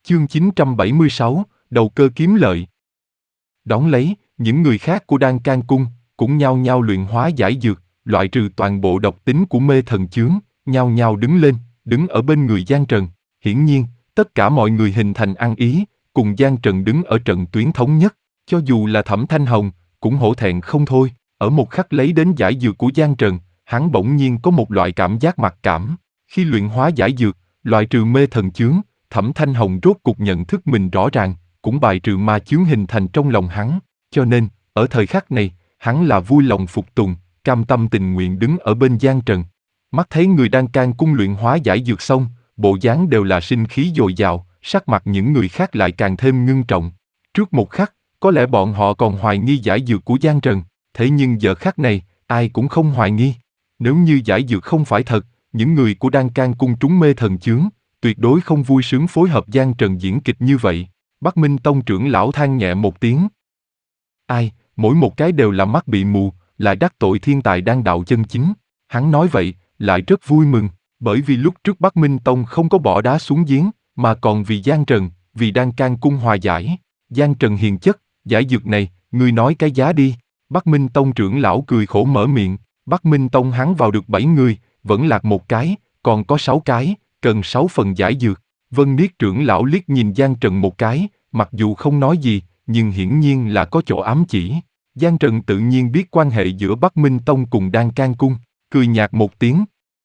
Chương 976, đầu cơ kiếm lợi. Đón lấy, những người khác của Đan Can Cung cũng nhao nhao luyện hóa giải dược, loại trừ toàn bộ độc tính của mê thần chướng, nhao nhao đứng lên, đứng ở bên người Giang Trần. Hiển nhiên, tất cả mọi người hình thành ăn ý, cùng Giang Trần đứng ở trận tuyến thống nhất. Cho dù là Thẩm Thanh Hồng, cũng hổ thẹn không thôi. Ở một khắc lấy đến giải dược của Giang Trần, hắn bỗng nhiên có một loại cảm giác mặc cảm. Khi luyện hóa giải dược, loại trừ mê thần chướng, Thẩm Thanh Hồng rốt cục nhận thức mình rõ ràng, cũng bài trừ ma chướng hình thành trong lòng hắn. Cho nên, ở thời khắc này, hắn là vui lòng phục tùng, cam tâm tình nguyện đứng ở bên Giang Trần. Mắt thấy người Đan Can Cung luyện hóa giải dược xong, bộ dáng đều là sinh khí dồi dào, sắc mặt những người khác lại càng thêm ngưng trọng. Trước một khắc, có lẽ bọn họ còn hoài nghi giải dược của Giang Trần, thế nhưng giờ khắc này, ai cũng không hoài nghi. Nếu như giải dược không phải thật, những người của Đan Can Cung trúng mê thần chướng, tuyệt đối không vui sướng phối hợp Giang Trần diễn kịch như vậy. Bắc Minh Tông trưởng lão than nhẹ một tiếng. Ai, mỗi một cái đều là mắt bị mù, lại đắc tội thiên tài đan đạo chân chính. Hắn nói vậy, lại rất vui mừng, bởi vì lúc trước Bắc Minh Tông không có bỏ đá xuống giếng, mà còn vì Giang Trần, vì Đan Can Cung hòa giải. Giang Trần hiền chất, giải dược này, ngươi nói cái giá đi. Bắc Minh Tông trưởng lão cười khổ mở miệng. Bắc Minh Tông hắn vào được 7 người, vẫn lạc một cái, còn có 6 cái, cần 6 phần giải dược. Vân Niết trưởng lão liếc nhìn Giang Trần một cái, mặc dù không nói gì, nhưng hiển nhiên là có chỗ ám chỉ. Giang Trần tự nhiên biết quan hệ giữa Bắc Minh Tông cùng Đan Can Cung, cười nhạt một tiếng.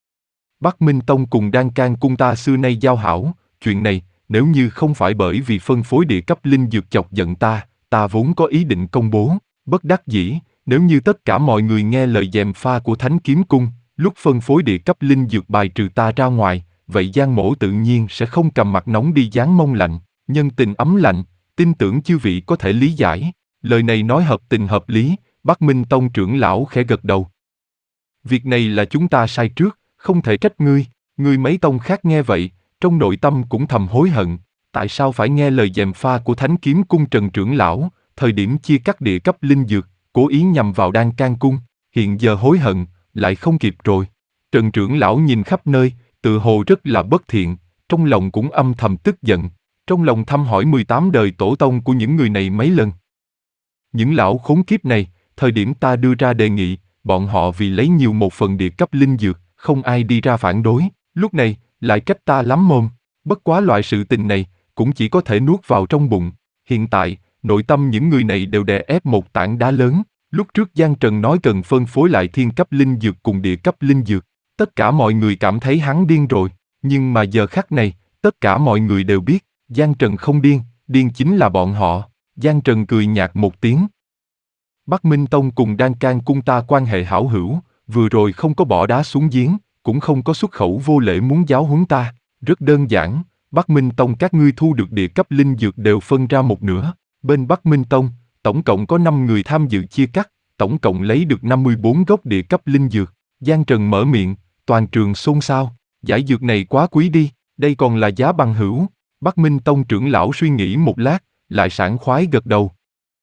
Bắc Minh Tông cùng Đan Can Cung ta xưa nay giao hảo, chuyện này, nếu như không phải bởi vì phân phối địa cấp linh dược chọc giận ta vốn có ý định công bố. Bất đắc dĩ, nếu như tất cả mọi người nghe lời gièm pha của Thánh Kiếm Cung, lúc phân phối địa cấp linh dược bài trừ ta ra ngoài, vậy Giang Mỗ tự nhiên sẽ không cầm mặt nóng đi dán mông lạnh, nhân tình ấm lạnh, tin tưởng chư vị có thể lý giải. Lời này nói hợp tình hợp lý, Bắc Minh Tông trưởng lão khẽ gật đầu. Việc này là chúng ta sai trước, không thể trách ngươi. Ngươi mấy tông khác nghe vậy, trong nội tâm cũng thầm hối hận. Tại sao phải nghe lời gièm pha của Thánh Kiếm Cung Trần trưởng lão, thời điểm chia cắt địa cấp linh dược, cố ý nhằm vào Đan Can Cung, hiện giờ hối hận, lại không kịp rồi. Trần trưởng lão nhìn khắp nơi, tự hồ rất là bất thiện, trong lòng cũng âm thầm tức giận, trong lòng thăm hỏi 18 đời tổ tông của những người này mấy lần. Những lão khốn kiếp này, thời điểm ta đưa ra đề nghị, bọn họ vì lấy nhiều một phần địa cấp linh dược, không ai đi ra phản đối, lúc này, lại trách ta lắm mồm, bất quá loại sự tình này, cũng chỉ có thể nuốt vào trong bụng. Hiện tại, nội tâm những người này đều đè ép một tảng đá lớn. Lúc trước Giang Trần nói cần phân phối lại thiên cấp linh dược cùng địa cấp linh dược, tất cả mọi người cảm thấy hắn điên rồi, nhưng mà giờ khắc này, tất cả mọi người đều biết, Giang Trần không điên, điên chính là bọn họ. Giang Trần cười nhạt một tiếng. Bắc Minh Tông cùng Đan Can Cung ta quan hệ hảo hữu, vừa rồi không có bỏ đá xuống giếng, cũng không có xuất khẩu vô lễ muốn giáo huấn ta, rất đơn giản, Bắc Minh Tông các ngươi thu được địa cấp linh dược đều phân ra một nửa, bên Bắc Minh Tông, tổng cộng có 5 người tham dự chia cắt, tổng cộng lấy được 54 gốc địa cấp linh dược. Giang Trần mở miệng, toàn trường xôn xao, giải dược này quá quý đi, đây còn là giá bằng hữu. Bắc Minh Tông trưởng lão suy nghĩ một lát, lại sảng khoái gật đầu.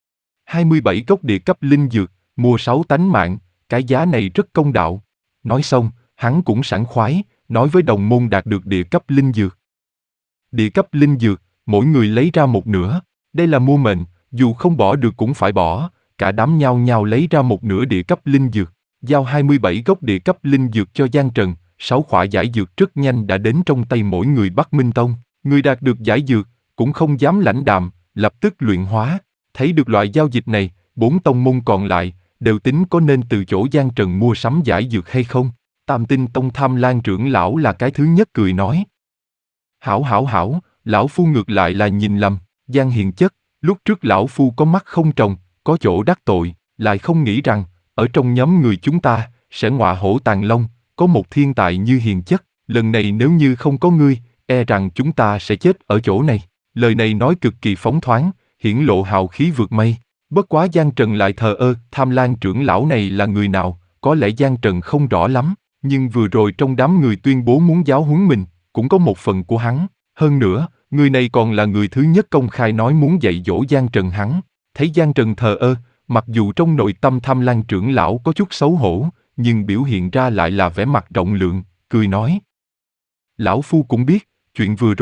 27 gốc địa cấp linh dược, mua 6 tánh mạng, cái giá này rất công đạo. Nói xong, hắn cũng sảng khoái, nói với đồng môn đạt được địa cấp linh dược. Địa cấp linh dược, mỗi người lấy ra một nửa, đây là mua mệnh, dù không bỏ được cũng phải bỏ, cả đám nhao nhao lấy ra một nửa địa cấp linh dược, giao 27 gốc địa cấp linh dược cho Giang Trần, 6 khỏa giải dược rất nhanh đã đến trong tay mỗi người Bắc Minh Tông, người đạt được giải dược, cũng không dám lãnh đạm, lập tức luyện hóa, thấy được loại giao dịch này, 4 tông môn còn lại, đều tính có nên từ chỗ Giang Trần mua sắm giải dược hay không. Tam Tinh Tông Tham Lan trưởng lão là cái thứ nhất cười nói. Hảo, lão phu ngược lại là nhìn lầm, Giang hiền chất, lúc trước lão phu có mắt không trồng, có chỗ đắc tội, lại không nghĩ rằng, ở trong nhóm người chúng ta, sẽ ngọa hổ tàng long, có một thiên tài như hiền chất, lần này nếu như không có ngươi, e rằng chúng ta sẽ chết ở chỗ này. Lời này nói cực kỳ phóng thoáng, hiển lộ hào khí vượt mây. Bất quá Giang Trần lại thờ ơ, Tham Lan trưởng lão này là người nào, có lẽ Giang Trần không rõ lắm, nhưng vừa rồi trong đám người tuyên bố muốn giáo huấn mình, cũng có một phần của hắn. Hơn nữa, người này còn là người thứ nhất công khai nói muốn dạy dỗ Giang Trần hắn. Thấy Giang Trần thờ ơ, mặc dù trong nội tâm Tham Lan trưởng lão có chút xấu hổ, nhưng biểu hiện ra lại là vẻ mặt rộng lượng, cười nói. Lão phu cũng biết, chuyện vừa rồi,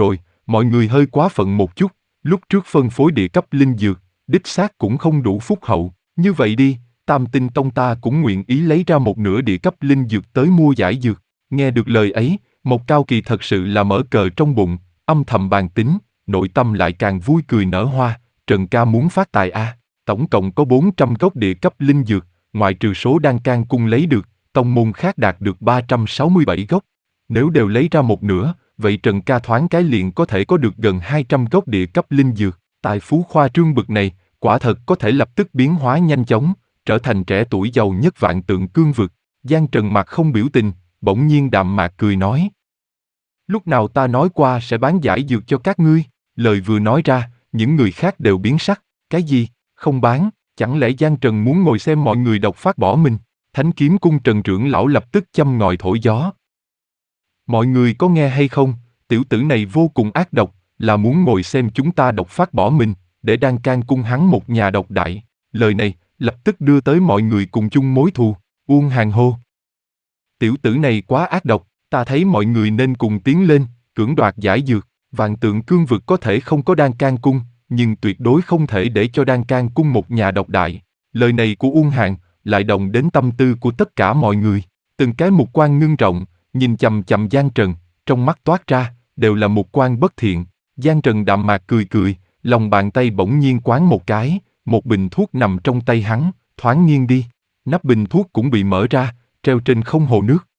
mọi người hơi quá phận một chút, lúc trước phân phối địa cấp linh dược, đích xác cũng không đủ phúc hậu, như vậy đi, Tam Tinh Tông ta cũng nguyện ý lấy ra một nửa địa cấp linh dược tới mua giải dược. Nghe được lời ấy, Mộc Cao Kỳ thật sự là mở cờ trong bụng, âm thầm bàn tính, nội tâm lại càng vui cười nở hoa, Trần ca muốn phát tài a. Tổng cộng có 400 gốc địa cấp linh dược, ngoại trừ số Đan Can Cung lấy được, tông môn khác đạt được 367 gốc. Nếu đều lấy ra một nửa, vậy Trần ca thoáng cái liền có thể có được gần 200 gốc địa cấp linh dược. Tài phú khoa trương bực này, quả thật có thể lập tức biến hóa nhanh chóng, trở thành trẻ tuổi giàu nhất Vạn Tượng Cương vực. Giang Trần mặt không biểu tình, bỗng nhiên đạm mạc cười nói. Lúc nào ta nói qua sẽ bán giải dược cho các ngươi? Lời vừa nói ra, những người khác đều biến sắc. Cái gì? Không bán? Chẳng lẽ Giang Trần muốn ngồi xem mọi người độc phát bỏ mình? Thánh Kiếm Cung Trần trưởng lão lập tức châm ngòi thổi gió. Mọi người có nghe hay không? Tiểu tử này vô cùng ác độc, là muốn ngồi xem chúng ta độc phát bỏ mình, để Đan Can Cung hắn một nhà độc đại. Lời này, lập tức đưa tới mọi người cùng chung mối thù. Uông Hàn hô. Tiểu tử này quá ác độc, ta thấy mọi người nên cùng tiến lên, cưỡng đoạt giải dược. Vạn Tượng Cương vực có thể không có Đan Can Cung, nhưng tuyệt đối không thể để cho Đan Can Cung một nhà độc đại. Lời này của Uông Hàn lại động đến tâm tư của tất cả mọi người. Từng cái mục quan ngưng trọng, nhìn chằm chằm Giang Trần, trong mắt toát ra, đều là mục quan bất thiện. Giang Trần đạm mạc cười cười, lòng bàn tay bỗng nhiên quán một cái, một bình thuốc nằm trong tay hắn, thoáng nghiêng đi. Nắp bình thuốc cũng bị mở ra, treo trên không hồ nước.